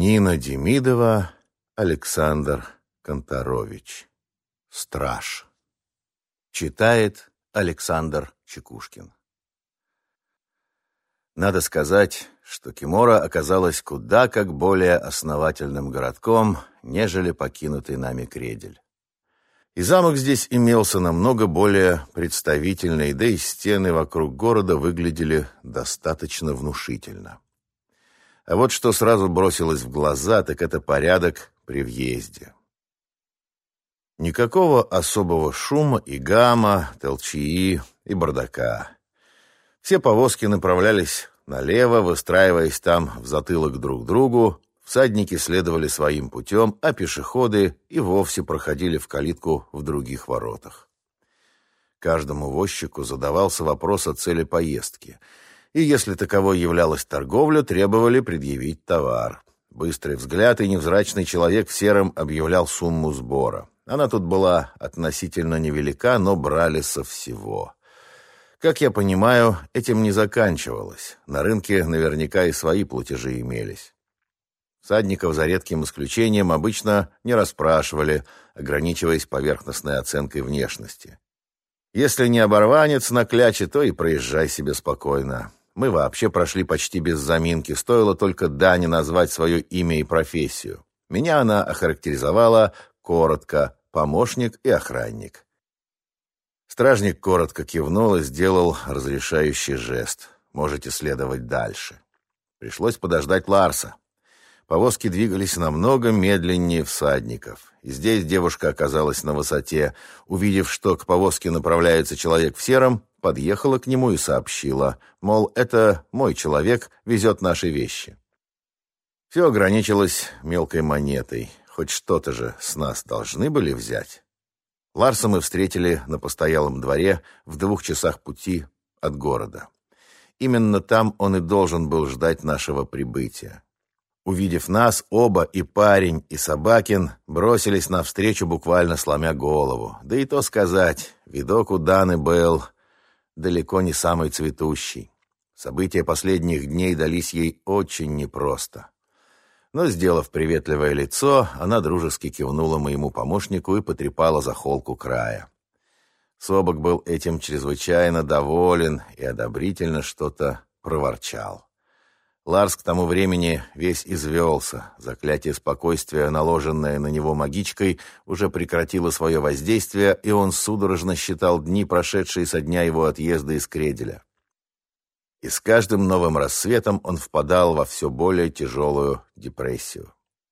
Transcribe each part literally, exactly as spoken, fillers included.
Нина Демидова, Александр Конторович. Страж. Читает Александр Чекушкин. Надо сказать, что Кимора оказалась куда как более основательным городком, нежели покинутый нами Кредель. И замок здесь имелся намного более представительный, да и стены вокруг города выглядели достаточно внушительно. А вот что сразу бросилось в глаза, так это порядок при въезде. Никакого особого шума и гамма, толчии и бардака. Все повозки направлялись налево, выстраиваясь там в затылок друг другу, всадники следовали своим путем, а пешеходы и вовсе проходили в калитку в других воротах. Каждому возчику задавался вопрос о цели поездки, и если таковой являлась торговля, требовали предъявить товар. Быстрый взгляд, и невзрачный человек в сером объявлял сумму сбора. Она тут была относительно невелика, но брали со всего. Как я понимаю, этим не заканчивалось. На рынке наверняка и свои платежи имелись. Всадников, за редким исключением, обычно не расспрашивали, ограничиваясь поверхностной оценкой внешности. Если не оборванец на кляче, то и проезжай себе спокойно. Мы вообще прошли почти без заминки, стоило только Дане назвать свое имя и профессию. Меня она охарактеризовала коротко: помощник и охранник. Стражник коротко кивнул и сделал разрешающий жест. Можете следовать дальше. Пришлось подождать Ларса. Повозки двигались намного медленнее всадников. И здесь девушка оказалась на высоте. Увидев, что к повозке направляется человек в сером, подъехала к нему и сообщила, мол, это мой человек везет наши вещи. Все ограничилось мелкой монетой. Хоть что-то же с нас должны были взять. Ларса мы встретили на постоялом дворе в двух часах пути от города. Именно там он и должен был ждать нашего прибытия. Увидев нас, оба, и парень, и Собакин, бросились навстречу, буквально сломя голову. Да и то сказать, видок у Даны был далеко не самый цветущий. События последних дней дались ей очень непросто. Но, сделав приветливое лицо, она дружески кивнула моему помощнику и потрепала за холку края. Собак был этим чрезвычайно доволен и одобрительно что-то проворчал. Ларс к тому времени весь извелся. Заклятие спокойствия, наложенное на него магичкой, уже прекратило свое воздействие, и он судорожно считал дни, прошедшие со дня его отъезда из Кределя. И с каждым новым рассветом он впадал во все более тяжелую депрессию.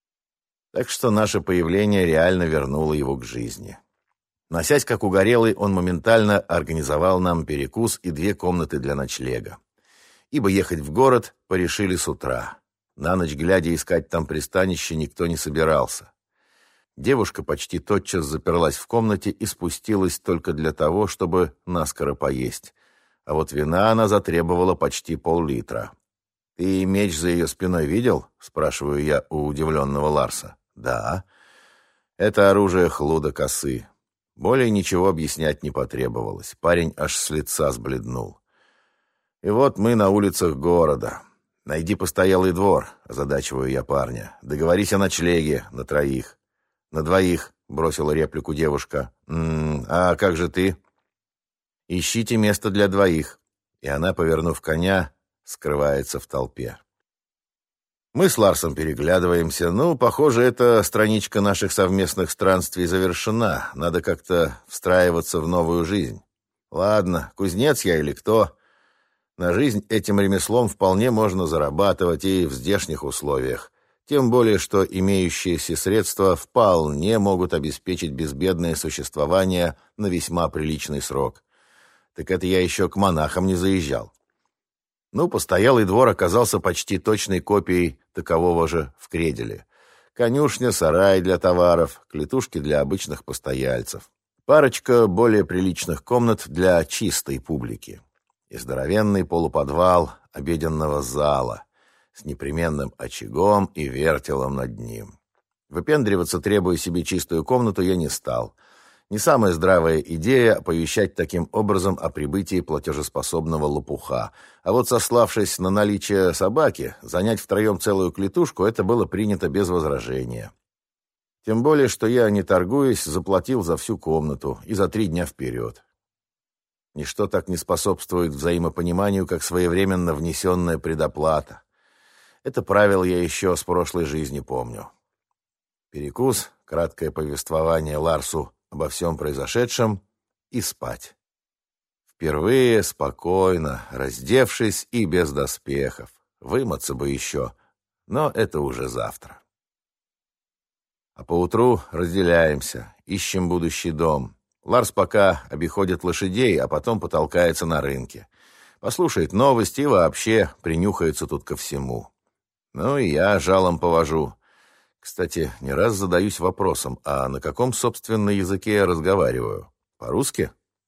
Так что наше появление реально вернуло его к жизни. Носясь как угорелый, он моментально организовал нам перекус и две комнаты для ночлега. Ибо ехать в город порешили с утра. На ночь глядя искать там пристанище никто не собирался. Девушка почти тотчас заперлась в комнате и спустилась только для того, чтобы наскоро поесть. А вот вина она затребовала почти пол-литра. «Ты меч за ее спиной видел?» — спрашиваю я у удивленного Ларса. «Да». «Это оружие Хлуда Косы». Более ничего объяснять не потребовалось. Парень аж с лица сбледнул. И вот мы на улицах города. «Найди постоялый двор», — озадачиваю я парня. «Договорись о ночлеге на троих». «На двоих», — бросила реплику девушка. «М-м, а как же ты?» «Ищите место для двоих». И она, повернув коня, скрывается в толпе. Мы с Ларсом переглядываемся. Ну, похоже, эта страничка наших совместных странствий завершена. Надо как-то встраиваться в новую жизнь. Ладно, кузнец я или кто? На жизнь этим ремеслом вполне можно зарабатывать и в здешних условиях. Тем более, что имеющиеся средства вполне могут обеспечить безбедное существование на весьма приличный срок. Так это я еще к монахам не заезжал. Ну, постоялый двор оказался почти точной копией такового же в Кределе. Конюшня, сарай для товаров, клетушки для обычных постояльцев. Парочка более приличных комнат для чистой публики. И здоровенный полуподвал обеденного зала с непременным очагом и вертелом над ним. Выпендриваться, требуя себе чистую комнату, я не стал. Не самая здравая идея оповещать таким образом о прибытии платежеспособного лопуха. А вот сославшись на наличие собаки, занять втроем целую клетушку, это было принято без возражения. Тем более, что я, не торгуясь, заплатил за всю комнату и за три дня вперед. Ничто так не способствует взаимопониманию, как своевременно внесенная предоплата. Это правило я еще с прошлой жизни помню. Перекус, краткое повествование Ларсу обо всем произошедшем и спать. Впервые спокойно, раздевшись и без доспехов. Вымыться бы еще, но это уже завтра. А поутру разделяемся, ищем будущий дом. Ларс пока обиходит лошадей, а потом потолкается на рынке. Послушает новости и вообще принюхается тут ко всему. Ну и я жалом повожу. Кстати, не раз задаюсь вопросом, а на каком, собственно, языке я разговариваю? По-русски?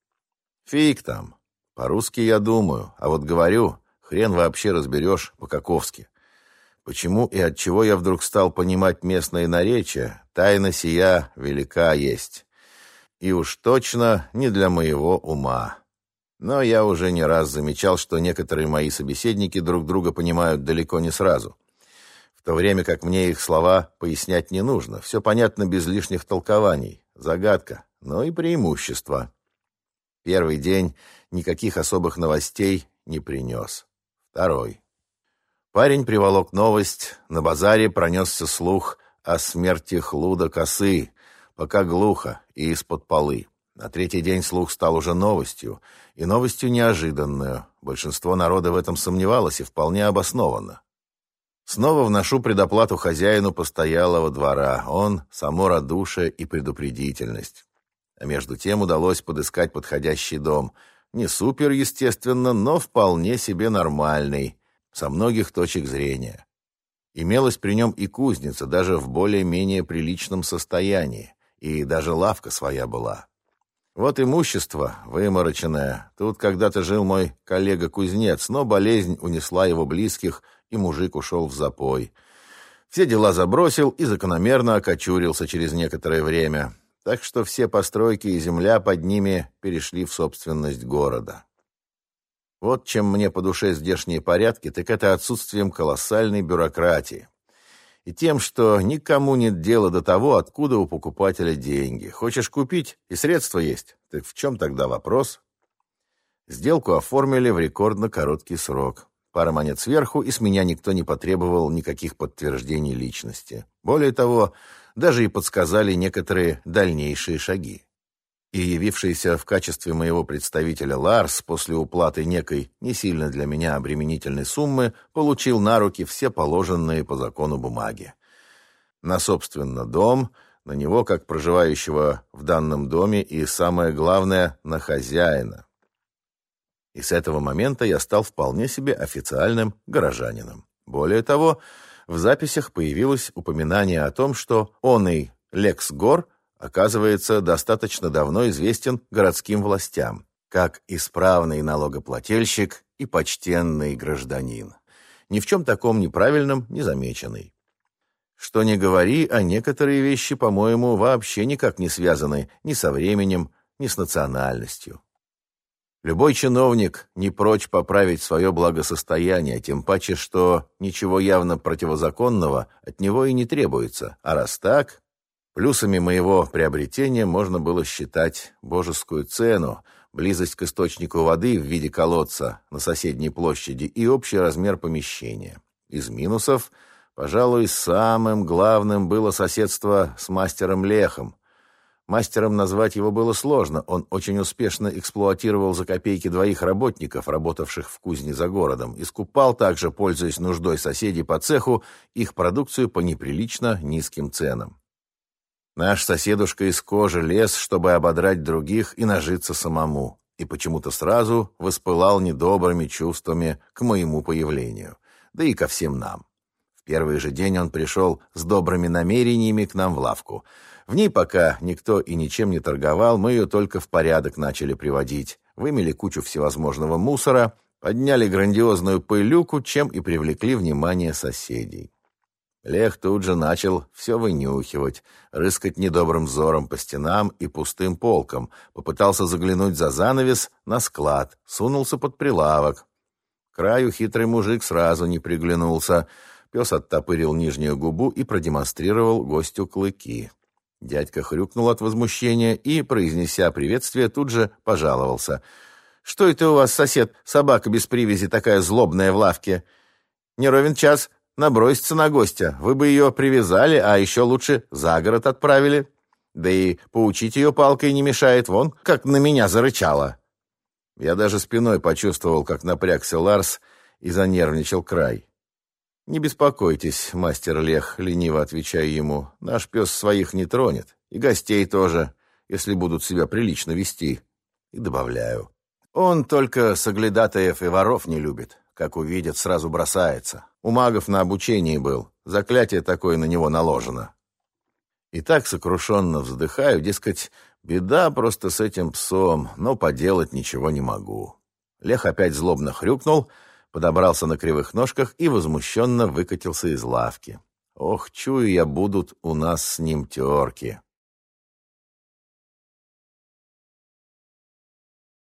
Фиг там. По-русски я думаю, а вот говорю, хрен вообще разберешь по-каковски. Почему и от чего я вдруг стал понимать местные наречия, тайна сия велика есть. И уж точно не для моего ума. Но я уже не раз замечал, что некоторые мои собеседники друг друга понимают далеко не сразу. В то время как мне их слова пояснять не нужно. Все понятно без лишних толкований. Загадка, но и преимущество. Первый день никаких особых новостей не принес. Второй. Парень приволок новость. На базаре пронесся слух о смерти Хлуда Косы, пока глухо и из-под полы. На третий день слух стал уже новостью, и новостью неожиданную. Большинство народа в этом сомневалось и вполне обоснованно. Снова вношу предоплату хозяину постоялого двора. Он — само радушие и предупредительность. А между тем удалось подыскать подходящий дом. Не супер, естественно, но вполне себе нормальный, со многих точек зрения. Имелась при нем и кузница, даже в более-менее приличном состоянии, и даже лавка своя была. Вот имущество вымороченное. Тут когда-то жил мой коллега-кузнец, но болезнь унесла его близких, и мужик ушел в запой. Все дела забросил и закономерно окочурился через некоторое время. Так что все постройки и земля под ними перешли в собственность города. Вот чем мне по душе здешние порядки, так это отсутствием колоссальной бюрократии. И тем, что никому нет дела до того, откуда у покупателя деньги. Хочешь купить, и средства есть. Так в чем тогда вопрос? Сделку оформили в рекордно короткий срок. Пара монет сверху, и с меня никто не потребовал никаких подтверждений личности. Более того, даже и подсказали некоторые дальнейшие шаги. И явившийся в качестве моего представителя Ларс после уплаты некой, не сильно для меня обременительной суммы, получил на руки все положенные по закону бумаги. На, собственно, дом, на него, как проживающего в данном доме, и, самое главное, на хозяина. И с этого момента я стал вполне себе официальным горожанином. Более того, в записях появилось упоминание о том, что оный Лекс Гор, оказывается, достаточно давно известен городским властям, как исправный налогоплательщик и почтенный гражданин. Ни в чем таком неправильном не замеченный. Что ни говори, а некоторые вещи, по-моему, вообще никак не связаны ни со временем, ни с национальностью. Любой чиновник не прочь поправить свое благосостояние, тем паче, что ничего явно противозаконного от него и не требуется. А раз так, плюсами моего приобретения можно было считать божескую цену, близость к источнику воды в виде колодца на соседней площади и общий размер помещения. Из минусов, пожалуй, самым главным было соседство с мастером Лехом. Мастером назвать его было сложно, он очень успешно эксплуатировал за копейки двоих работников, работавших в кузне за городом, и скупал также, пользуясь нуждой соседей по цеху, их продукцию по неприлично низким ценам. Наш соседушка из кожи лез, чтобы ободрать других и нажиться самому, и почему-то сразу воспылал недобрыми чувствами к моему появлению, да и ко всем нам. В первый же день он пришел с добрыми намерениями к нам в лавку. В ней пока никто и ничем не торговал, мы ее только в порядок начали приводить, вымели кучу всевозможного мусора, подняли грандиозную пылюку, чем и привлекли внимание соседей. Лех тут же начал все вынюхивать, рыскать недобрым взором по стенам и пустым полкам, попытался заглянуть за занавес на склад, сунулся под прилавок. К краю хитрый мужик сразу не приглянулся. Пес оттопырил нижнюю губу и продемонстрировал гостю клыки. Дядька хрюкнул от возмущения и, произнеся приветствие, тут же пожаловался. «Что это у вас, сосед, собака без привязи такая злобная в лавке? Не ровен час набросится на гостя. Вы бы ее привязали, а еще лучше за город отправили. Да и поучить ее палкой не мешает, вон, как на меня зарычала». Я даже спиной почувствовал, как напрягся Ларс и занервничал край. «Не беспокойтесь, мастер Лех», — лениво отвечаю ему. «Наш пес своих не тронет, и гостей тоже, если будут себя прилично вести». И добавляю. «Он только соглядатаев и воров не любит. Как увидит, сразу бросается. У магов на обучении был. Заклятие такое на него наложено». И так сокрушенно вздыхаю, дескать, беда просто с этим псом, но поделать ничего не могу. Лех опять злобно хрюкнул, подобрался на кривых ножках и возмущенно выкатился из лавки. Ох, чую я, будут у нас с ним терки.